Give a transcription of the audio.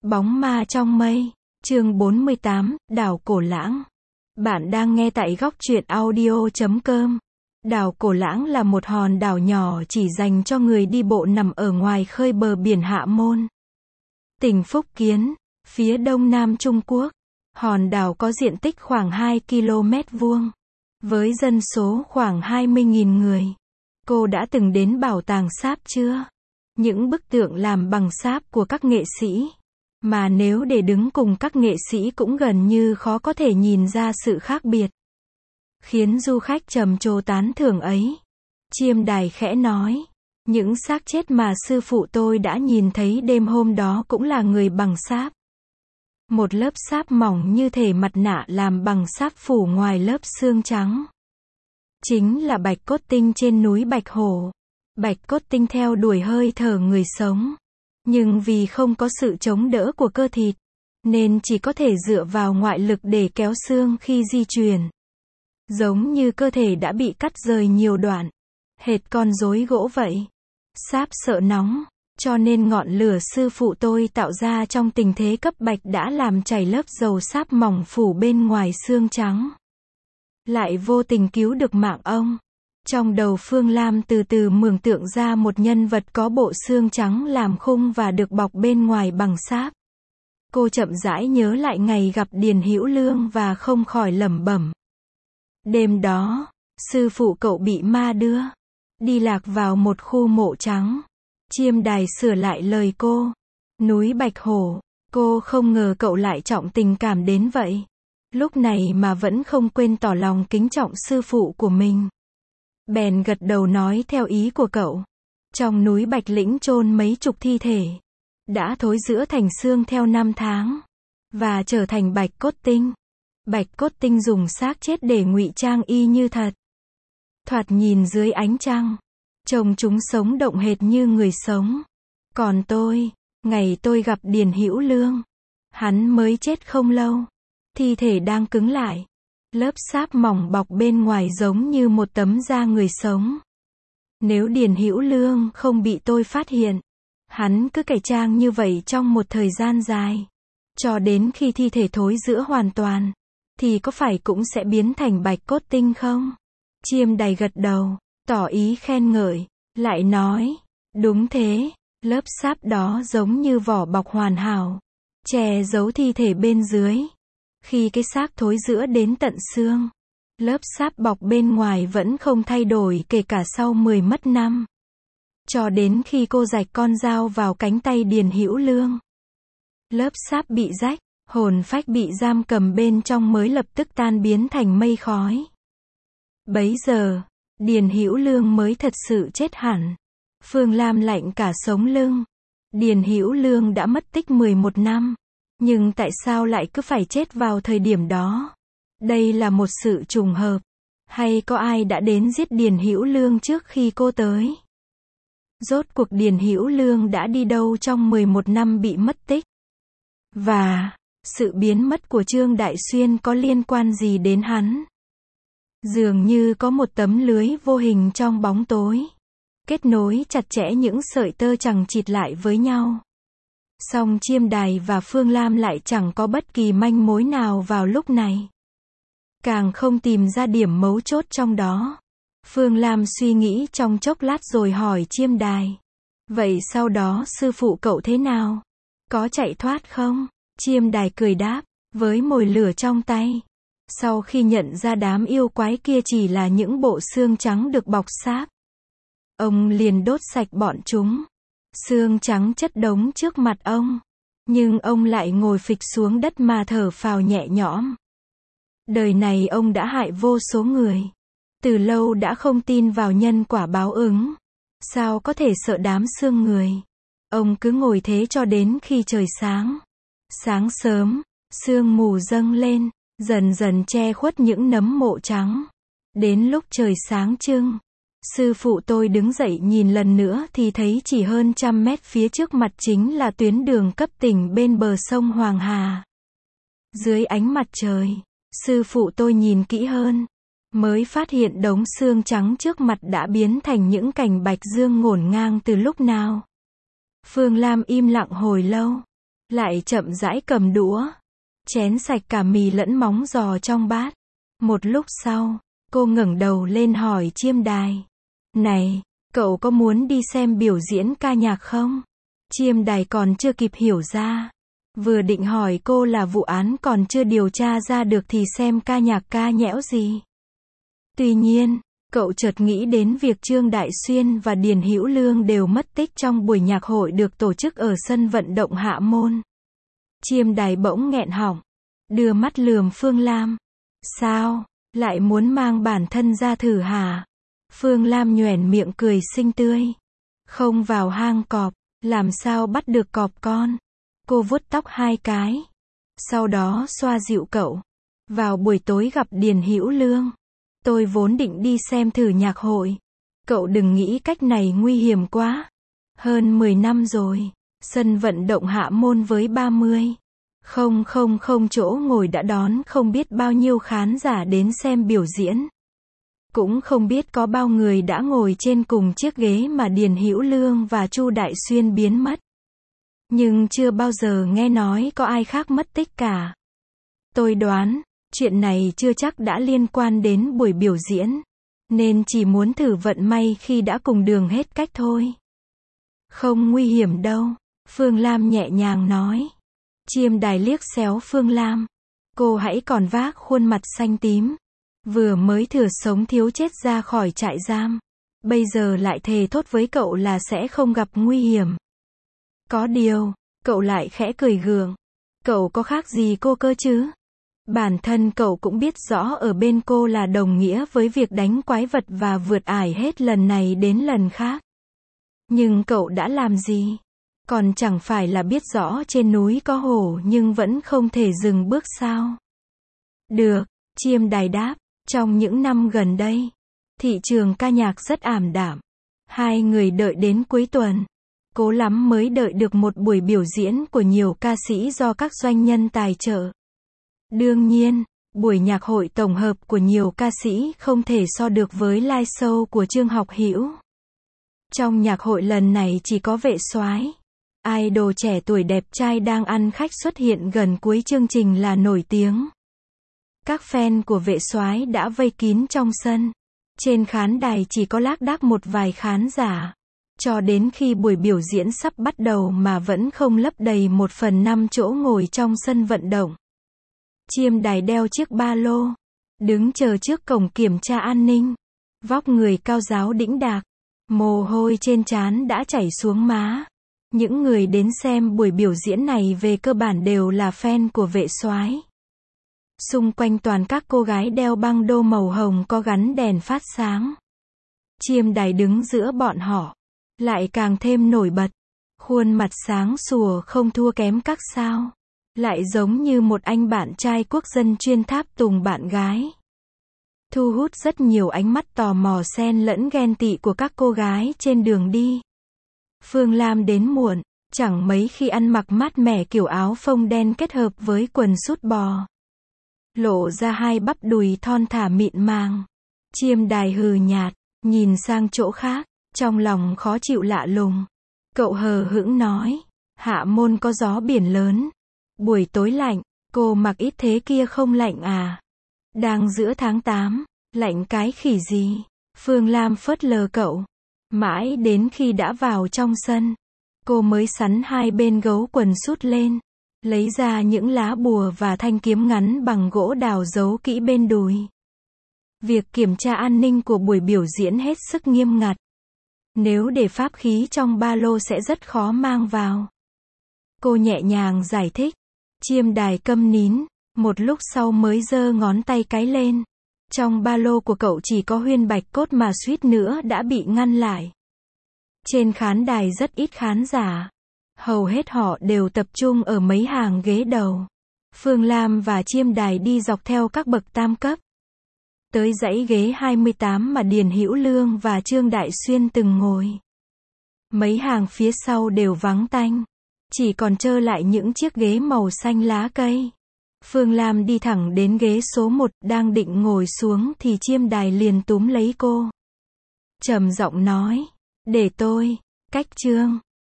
Bóng ma trong mây, chương 48, đảo Cổ Lãng. Bạn đang nghe tại góc truyện audio.com. Đảo Cổ Lãng là một hòn đảo nhỏ chỉ dành cho người đi bộ nằm ở ngoài khơi bờ biển Hạ Môn, tỉnh Phúc Kiến, phía đông nam Trung Quốc. Hòn đảo có diện tích khoảng 2 km vuông, với dân số khoảng 20.000 người. Cô đã từng đến bảo tàng sáp chưa? Những bức tượng làm bằng sáp của các nghệ sĩ, mà nếu để đứng cùng các nghệ sĩ cũng gần như khó có thể nhìn ra sự khác biệt, khiến du khách trầm trồ tán thưởng ấy. Chiêm Đài khẽ nói, những xác chết mà sư phụ tôi đã nhìn thấy đêm hôm đó cũng là người bằng sáp. Một lớp sáp mỏng như thể mặt nạ làm bằng sáp phủ ngoài lớp xương trắng. Chính là bạch cốt tinh trên núi Bạch Hổ. Bạch cốt tinh theo đuổi hơi thở người sống, nhưng vì không có sự chống đỡ của cơ thịt, nên chỉ có thể dựa vào ngoại lực để kéo xương khi di chuyển. Giống như cơ thể đã bị cắt rời nhiều đoạn, hệt con rối gỗ vậy. Sáp sợ nóng, cho nên ngọn lửa sư phụ tôi tạo ra trong tình thế cấp bách đã làm chảy lớp dầu sáp mỏng phủ bên ngoài xương trắng, lại vô tình cứu được mạng ông. Trong đầu Phương Lam từ từ mường tượng ra một nhân vật có bộ xương trắng làm khung và được bọc bên ngoài bằng sáp. Cô chậm rãi nhớ lại ngày gặp Điền Hữu Lương và không khỏi lẩm bẩm. Đêm đó, sư phụ cậu bị ma đưa đi lạc vào một khu mộ trắng. Chiêm Đài sửa lại lời cô. Núi Bạch Hổ, cô không ngờ cậu lại trọng tình cảm đến vậy. Lúc này mà vẫn không quên tỏ lòng kính trọng sư phụ của mình. Bèn gật đầu nói theo ý của cậu. Trong núi Bạch Lĩnh chôn mấy chục thi thể, đã thối rữa thành xương theo năm tháng, và trở thành bạch cốt tinh. Bạch cốt tinh dùng xác chết để ngụy trang y như thật. Thoạt nhìn dưới ánh trăng, trông chúng sống động hệt như người sống. Còn tôi, ngày tôi gặp Điền Hữu Lương, hắn mới chết không lâu. Thi thể đang cứng lại. Lớp sáp mỏng bọc bên ngoài giống như một tấm da người sống. Nếu Điền Hữu Lương không bị tôi phát hiện, hắn cứ cải trang như vậy trong một thời gian dài, cho đến khi thi thể thối rữa hoàn toàn, thì có phải cũng sẽ biến thành bạch cốt tinh không? Chiêm Đài gật đầu, tỏ ý khen ngợi, lại nói, đúng thế, lớp sáp đó giống như vỏ bọc hoàn hảo, che giấu thi thể bên dưới. Khi cái xác thối rữa đến tận xương, lớp sáp bọc bên ngoài vẫn không thay đổi kể cả sau 10 mất năm. Cho đến khi cô rạch con dao vào cánh tay Điền Hữu Lương, lớp sáp bị rách, hồn phách bị giam cầm bên trong mới lập tức tan biến thành mây khói. Bấy giờ, Điền Hữu Lương mới thật sự chết hẳn. Phương Lam lạnh cả sống lưng. Điền Hữu Lương đã mất tích 11 năm. Nhưng tại sao lại cứ phải chết vào thời điểm đó? Đây là một sự trùng hợp, hay có ai đã đến giết Điền Hữu Lương trước khi cô tới? Rốt cuộc Điền Hữu Lương đã đi đâu trong 11 năm bị mất tích? Và, sự biến mất của Trương Đại Xuyên có liên quan gì đến hắn? Dường như có một tấm lưới vô hình trong bóng tối, kết nối chặt chẽ những sợi tơ chằng chịt lại với nhau. Song Chiêm Đài và Phương Lam lại chẳng có bất kỳ manh mối nào vào lúc này. Càng không tìm ra điểm mấu chốt trong đó. Phương Lam suy nghĩ trong chốc lát rồi hỏi Chiêm Đài. Vậy sau đó sư phụ cậu thế nào? Có chạy thoát không? Chiêm Đài cười đáp, với mồi lửa trong tay. Sau khi nhận ra đám yêu quái kia chỉ là những bộ xương trắng được bọc sáp, ông liền đốt sạch bọn chúng. Xương trắng chất đống trước mặt ông, nhưng ông lại ngồi phịch xuống đất mà thở phào nhẹ nhõm. Đời này ông đã hại vô số người, từ lâu đã không tin vào nhân quả báo ứng, sao có thể sợ đám xương người. Ông cứ ngồi thế cho đến khi trời sáng. Sáng sớm, sương mù dâng lên, dần dần che khuất những nấm mộ trắng. Đến lúc trời sáng trưng, sư phụ tôi đứng dậy nhìn lần nữa thì thấy chỉ hơn 100 mét phía trước mặt chính là tuyến đường cấp tỉnh bên bờ sông Hoàng Hà. Dưới ánh mặt trời, sư phụ tôi nhìn kỹ hơn, mới phát hiện đống xương trắng trước mặt đã biến thành những cành bạch dương ngổn ngang từ lúc nào. Phương Lam im lặng hồi lâu, lại chậm rãi cầm đũa, chén sạch cả mì lẫn móng giò trong bát. Một lúc sau, cô ngẩng đầu lên hỏi Chiêm Đài. Này, cậu có muốn đi xem biểu diễn ca nhạc không? Chiêm Đài còn chưa kịp hiểu ra. Vừa định hỏi cô là vụ án còn chưa điều tra ra được thì xem ca nhạc ca nhẽo gì. Tuy nhiên, cậu chợt nghĩ đến việc Trương Đại Xuyên và Điền Hữu Lương đều mất tích trong buổi nhạc hội được tổ chức ở sân vận động Hạ Môn. Chiêm Đài bỗng nghẹn họng, đưa mắt lườm Phương Lam. Sao, lại muốn mang bản thân ra thử hả? Phương Lam nhoẻn miệng cười xinh tươi. Không vào hang cọp, làm sao bắt được cọp con? Cô vuốt tóc 2 cái. Sau đó xoa dịu cậu. Vào buổi tối gặp Điền Hữu Lương. Tôi vốn định đi xem thử nhạc hội. Cậu đừng nghĩ cách này nguy hiểm quá. Hơn 10 năm rồi. Sân vận động Hạ Môn với 30,000 chỗ ngồi đã đón không biết bao nhiêu khán giả đến xem biểu diễn. Cũng không biết có bao người đã ngồi trên cùng chiếc ghế mà Điền Hữu Lương và Chu Đại Xuyên biến mất. Nhưng chưa bao giờ nghe nói có ai khác mất tích cả. Tôi đoán, chuyện này chưa chắc đã liên quan đến buổi biểu diễn, nên chỉ muốn thử vận may khi đã cùng đường hết cách thôi. Không nguy hiểm đâu, Phương Lam nhẹ nhàng nói. Chiêm Đài liếc xéo Phương Lam. Cô hãy còn vác khuôn mặt xanh tím. Vừa mới thừa sống thiếu chết ra khỏi trại giam. Bây giờ lại thề thốt với cậu là sẽ không gặp nguy hiểm. Có điều, cậu lại khẽ cười gượng. Cậu có khác gì cô cơ chứ? Bản thân cậu cũng biết rõ ở bên cô là đồng nghĩa với việc đánh quái vật và vượt ải hết lần này đến lần khác. Nhưng cậu đã làm gì? Còn chẳng phải là biết rõ trên núi có hổ nhưng vẫn không thể dừng bước sao? Được, Chiêm Đài đáp. Trong những năm gần đây, thị trường ca nhạc rất ảm đạm. Hai người đợi đến cuối tuần. Cố lắm mới đợi được một buổi biểu diễn của nhiều ca sĩ do các doanh nhân tài trợ. Đương nhiên, buổi nhạc hội tổng hợp của nhiều ca sĩ không thể so được với live show của Trương Học Hữu. Trong nhạc hội lần này chỉ có Vệ Soái, idol trẻ tuổi đẹp trai đang ăn khách xuất hiện gần cuối chương trình là nổi tiếng. Các fan của Vệ Soái đã vây kín trong sân. Trên khán đài chỉ có lác đác một vài khán giả. Cho đến khi buổi biểu diễn sắp bắt đầu mà vẫn không lấp đầy 1/5 chỗ ngồi trong sân vận động. Chiêm Đài đeo chiếc ba lô, đứng chờ trước cổng kiểm tra an ninh. Vóc người cao ráo đĩnh đạc, mồ hôi trên trán đã chảy xuống má. Những người đến xem buổi biểu diễn này về cơ bản đều là fan của Vệ Soái. Xung quanh toàn các cô gái đeo băng đô màu hồng có gắn đèn phát sáng. Chiêm Đài đứng giữa bọn họ, lại càng thêm nổi bật. Khuôn mặt sáng sủa không thua kém các sao. Lại giống như một anh bạn trai quốc dân chuyên tháp tùng bạn gái. Thu hút rất nhiều ánh mắt tò mò xen lẫn ghen tị của các cô gái trên đường đi. Phương Lam đến muộn, chẳng mấy khi ăn mặc mát mẻ kiểu áo phông đen kết hợp với quần sút bò. Lộ ra hai bắp đùi thon thả mịn màng. Chiêm Đài hừ nhạt, nhìn sang chỗ khác, trong lòng khó chịu lạ lùng. Cậu hờ hững nói, Hạ Môn có gió biển lớn. Buổi tối lạnh, cô mặc ít thế kia không lạnh à? Đang giữa tháng 8, lạnh cái khỉ gì? Phương Lam phớt lờ cậu. Mãi đến khi đã vào trong sân, cô mới sắn hai bên gấu quần sút lên. Lấy ra những lá bùa và thanh kiếm ngắn bằng gỗ đào giấu kỹ bên đùi. Việc kiểm tra an ninh của buổi biểu diễn hết sức nghiêm ngặt. Nếu để pháp khí trong ba lô sẽ rất khó mang vào. Cô nhẹ nhàng giải thích. Chiêm Đài câm nín, một lúc sau mới giơ ngón tay cái lên. Trong ba lô của cậu chỉ có huyên bạch cốt mà suýt nữa đã bị ngăn lại. Trên khán đài rất ít khán giả. Hầu hết họ đều tập trung ở mấy hàng ghế đầu. Phương Lam và Chiêm Đài đi dọc theo các bậc tam cấp. Tới dãy ghế 28 mà Điền Hữu Lương và Trương Đại Xuyên từng ngồi. Mấy hàng phía sau đều vắng tanh. Chỉ còn trơ lại những chiếc ghế màu xanh lá cây. Phương Lam đi thẳng đến ghế số 1, đang định ngồi xuống thì Chiêm Đài liền túm lấy cô. Trầm giọng nói, để tôi, cách Trương.